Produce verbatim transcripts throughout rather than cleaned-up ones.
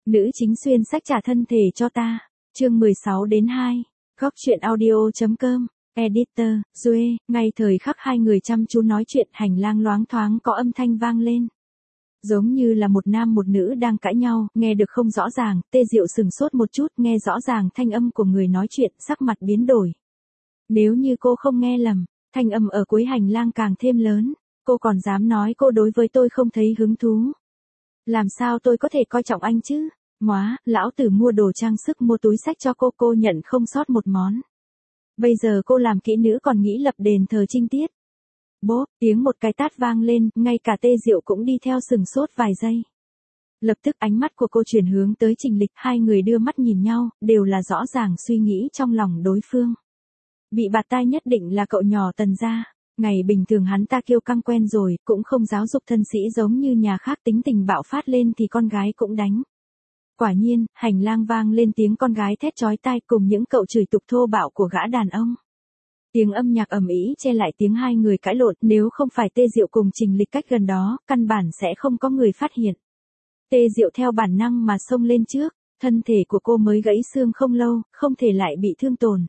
Nữ chính xuyên sách trả thân thể cho ta. Chương mười sáu đến hai. Góc truyện audio.com. Editor, Duê, ngay thời khắc hai người chăm chú nói chuyện, hành lang loáng thoáng có âm thanh vang lên. Giống như là một nam một nữ đang cãi nhau, nghe được không rõ ràng, Tê Diệu sừng sốt một chút, nghe rõ ràng thanh âm của người nói chuyện, sắc mặt biến đổi. Nếu như cô không nghe lầm, thanh âm ở cuối hành lang càng thêm lớn, cô còn dám nói cô đối với tôi không thấy hứng thú. Làm sao tôi có thể coi trọng anh chứ? Móa, lão tử mua đồ trang sức mua túi xách cho cô, cô nhận không sót một món. Bây giờ cô làm kỹ nữ còn nghĩ lập đền thờ trinh tiết. Bốp, tiếng một cái tát vang lên, ngay cả Tê Diệu cũng đi theo sừng sốt vài giây. Lập tức ánh mắt của cô chuyển hướng tới Trình Lịch, hai người đưa mắt nhìn nhau, đều là rõ ràng suy nghĩ trong lòng đối phương. Bị bạt tai nhất định là cậu nhỏ Tần gia. Ngày bình thường hắn ta kiêu căng quen rồi, cũng không giáo dục thân sĩ giống như nhà khác, tính tình bạo phát lên thì con gái cũng đánh. Quả nhiên, hành lang vang lên tiếng con gái thét chói tai cùng những cậu chửi tục thô bạo của gã đàn ông. Tiếng âm nhạc ầm ĩ che lại tiếng hai người cãi lộn, nếu không phải Tê Diệu cùng Trình Lịch cách gần đó, căn bản sẽ không có người phát hiện. Tê Diệu theo bản năng mà xông lên trước, thân thể của cô mới gãy xương không lâu, không thể lại bị thương tổn.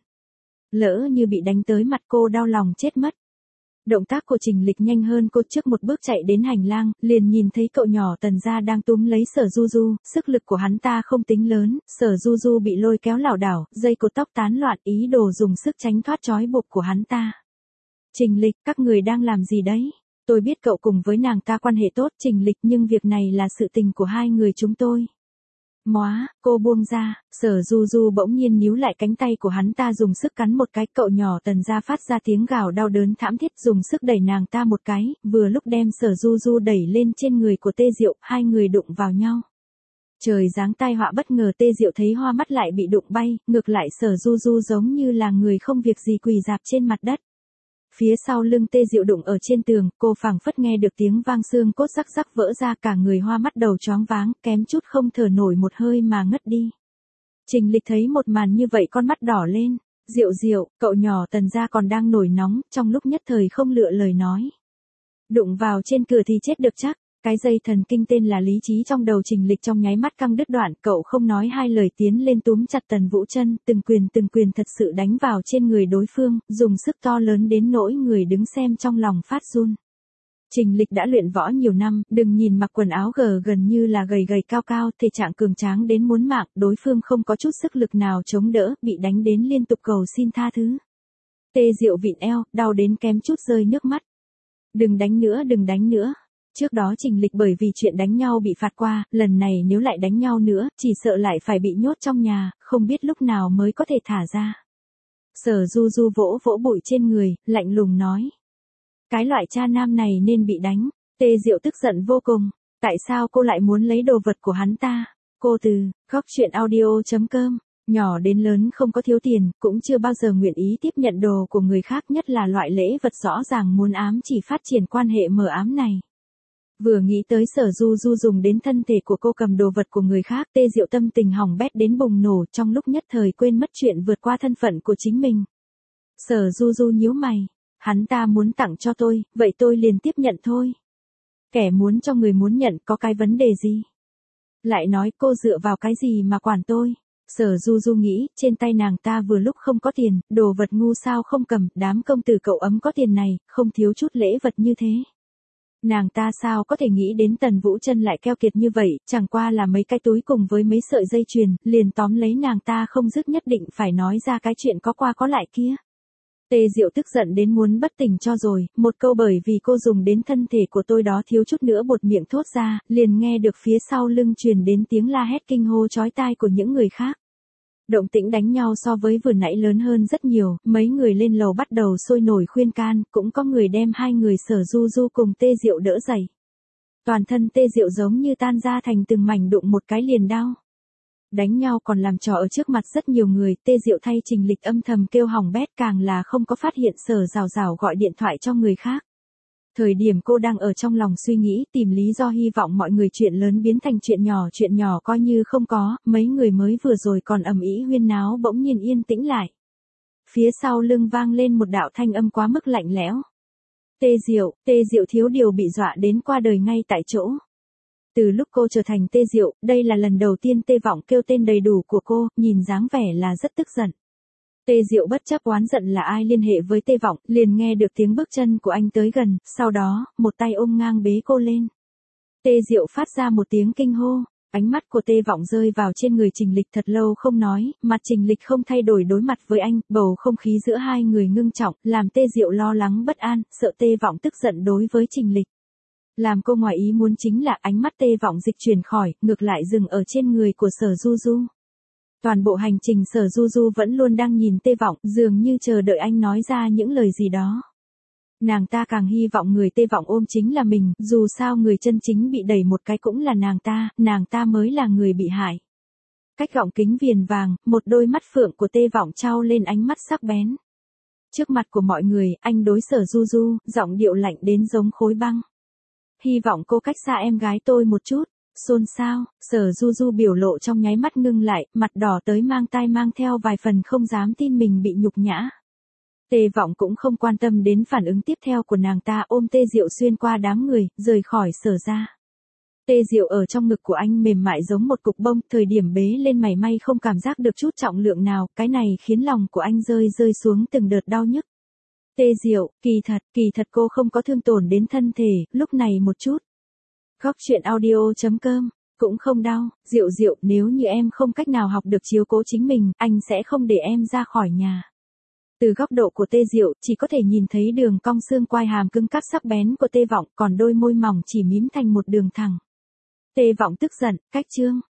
Lỡ như bị đánh tới mặt cô đau lòng chết mất. Động tác của Trình Lịch nhanh hơn cô, trước một bước chạy đến hành lang, liền nhìn thấy cậu nhỏ Tần gia đang túm lấy Sở Du Du, sức lực của hắn ta không tính lớn, Sở Du Du bị lôi kéo lảo đảo, dây cột tóc tán loạn, ý đồ dùng sức tránh thoát trói buộc của hắn ta. Trình Lịch, các người đang làm gì đấy? Tôi biết cậu cùng với nàng ta quan hệ tốt, Trình Lịch, nhưng việc này là sự tình của hai người chúng tôi. Móa, cô buông ra, Sở Du Du bỗng nhiên níu lại cánh tay của hắn ta dùng sức cắn một cái, cậu nhỏ Tần gia phát ra tiếng gào đau đớn thảm thiết dùng sức đẩy nàng ta một cái, vừa lúc đem Sở Du Du đẩy lên trên người của Tê Diệu, hai người đụng vào nhau. Trời giáng tai họa bất ngờ, Tê Diệu thấy hoa mắt lại bị đụng bay, ngược lại Sở Du Du giống như là người không việc gì quỳ rạp trên mặt đất. Phía sau lưng Tê Diệu đụng ở trên tường, cô phảng phất nghe được tiếng vang xương cốt rắc rắc vỡ ra, cả người hoa mắt đầu choáng váng, kém chút không thở nổi một hơi mà ngất đi. Trình Lịch thấy một màn như vậy con mắt đỏ lên, Diệu Diệu, cậu nhỏ Tần gia còn đang nổi nóng, trong lúc nhất thời không lựa lời nói. Đụng vào trên cửa thì chết được chắc. Cái dây thần kinh tên là lý trí trong đầu Trình Lịch trong nháy mắt căng đứt đoạn, cậu không nói hai lời tiến lên túm chặt Tần Vũ chân, từng quyền từng quyền thật sự đánh vào trên người đối phương, dùng sức to lớn đến nỗi người đứng xem trong lòng phát run. Trình Lịch đã luyện võ nhiều năm, đừng nhìn mặc quần áo gờ gần như là gầy gầy cao cao, thể trạng cường tráng đến muốn mạng, đối phương không có chút sức lực nào chống đỡ, bị đánh đến liên tục cầu xin tha thứ. Tê Diệu vịn eo, đau đến kém chút rơi nước mắt. Đừng đánh nữa, đừng đánh nữa. Trước đó Trình Lịch bởi vì chuyện đánh nhau bị phạt qua, lần này nếu lại đánh nhau nữa, chỉ sợ lại phải bị nhốt trong nhà, không biết lúc nào mới có thể thả ra. Sở Du Du vỗ vỗ bụi trên người, lạnh lùng nói. Cái loại cha nam này nên bị đánh. Tê Diệu tức giận vô cùng. Tại sao cô lại muốn lấy đồ vật của hắn ta? Cô từ, góc truyện audio.com, nhỏ đến lớn không có thiếu tiền, cũng chưa bao giờ nguyện ý tiếp nhận đồ của người khác, nhất là loại lễ vật rõ ràng muốn ám chỉ phát triển quan hệ mờ ám này. Vừa nghĩ tới Sở Du Du dùng đến thân thể của cô cầm đồ vật của người khác, Tê Diệu tâm tình hỏng bét đến bùng nổ, trong lúc nhất thời quên mất chuyện vượt qua thân phận của chính mình. Sở Du Du nhíu mày, hắn ta muốn tặng cho tôi, vậy tôi liền tiếp nhận thôi. Kẻ muốn cho người muốn nhận, có cái vấn đề gì? Lại nói cô dựa vào cái gì mà quản tôi? Sở Du Du nghĩ, trên tay nàng ta vừa lúc không có tiền, đồ vật ngu sao không cầm, đám công tử cậu ấm có tiền này, không thiếu chút lễ vật như thế. Nàng ta sao có thể nghĩ đến Tần Vũ chân lại keo kiệt như vậy, chẳng qua là mấy cái túi cùng với mấy sợi dây chuyền, liền tóm lấy nàng ta không dứt, nhất định phải nói ra cái chuyện có qua có lại kia. Tê Diệu tức giận đến muốn bất tỉnh cho rồi, một câu bởi vì cô dùng đến thân thể của tôi đó thiếu chút nữa buột miệng thốt ra, liền nghe được phía sau lưng truyền đến tiếng la hét kinh hô chói tai của những người khác. Động tĩnh đánh nhau so với vừa nãy lớn hơn rất nhiều, mấy người lên lầu bắt đầu sôi nổi khuyên can, cũng có người đem hai người Sở Du Du cùng Tê Diệu đỡ dậy. Toàn thân Tê Diệu giống như tan ra thành từng mảnh, đụng một cái liền đau. Đánh nhau còn làm trò ở trước mặt rất nhiều người, Tê Diệu thay Trình Lịch âm thầm kêu hỏng bét, càng là không có phát hiện Sở Rào Rào gọi điện thoại cho người khác. Thời điểm cô đang ở trong lòng suy nghĩ, tìm lý do hy vọng mọi người chuyện lớn biến thành chuyện nhỏ, chuyện nhỏ coi như không có, mấy người mới vừa rồi còn ầm ĩ huyên náo bỗng nhiên yên tĩnh lại. Phía sau lưng vang lên một đạo thanh âm quá mức lạnh lẽo. Tê Diệu, Tê Diệu thiếu điều bị dọa đến qua đời ngay tại chỗ. Từ lúc cô trở thành Tê Diệu, đây là lần đầu tiên Tê Vọng kêu tên đầy đủ của cô, nhìn dáng vẻ là rất tức giận. Tê Diệu bất chấp oán giận là ai liên hệ với Tê Vọng, liền nghe được tiếng bước chân của anh tới gần, sau đó, một tay ôm ngang bế cô lên. Tê Diệu phát ra một tiếng kinh hô, ánh mắt của Tê Vọng rơi vào trên người Trình Lịch thật lâu không nói, mặt Trình Lịch không thay đổi đối mặt với anh, bầu không khí giữa hai người ngưng trọng, làm Tê Diệu lo lắng bất an, sợ Tê Vọng tức giận đối với Trình Lịch. Làm cô ngoài ý muốn chính là ánh mắt Tê Vọng dịch chuyển khỏi, ngược lại dừng ở trên người của Sở Du Du. Toàn bộ hành trình Sở Du Du vẫn luôn đang nhìn Tê Vọng, dường như chờ đợi anh nói ra những lời gì đó. Nàng ta càng hy vọng người Tê Vọng ôm chính là mình, dù sao người chân chính bị đẩy một cái cũng là nàng ta, nàng ta mới là người bị hại. Cách gọng kính viền vàng, một đôi mắt phượng của Tê Vọng trao lên ánh mắt sắc bén. Trước mặt của mọi người, anh đối Sở Du Du, giọng điệu lạnh đến giống khối băng. Hy vọng cô cách xa em gái tôi một chút. Xôn xao, Sở Du Du biểu lộ trong nháy mắt ngưng lại, mặt đỏ tới mang tai mang theo vài phần không dám tin mình bị nhục nhã. Tê Vọng cũng không quan tâm đến phản ứng tiếp theo của nàng ta, ôm Tê Diệu xuyên qua đám người, rời khỏi Sở ra. Tê Diệu ở trong ngực của anh mềm mại giống một cục bông, thời điểm bế lên mảy may không cảm giác được chút trọng lượng nào, cái này khiến lòng của anh rơi rơi xuống từng đợt đau nhức. Tê Diệu, kỳ thật, kỳ thật cô không có thương tổn đến thân thể, lúc này một chút. Góc chuyện audio chấm com, cũng không đau, Diệu Diệu, nếu như em không cách nào học được chiếu cố chính mình, anh sẽ không để em ra khỏi nhà. Từ góc độ của Tê Diệu, chỉ có thể nhìn thấy đường cong xương quai hàm cứng cáp sắc bén của Tê Vọng, còn đôi môi mỏng chỉ mím thành một đường thẳng. Tê Vọng tức giận, cách chương.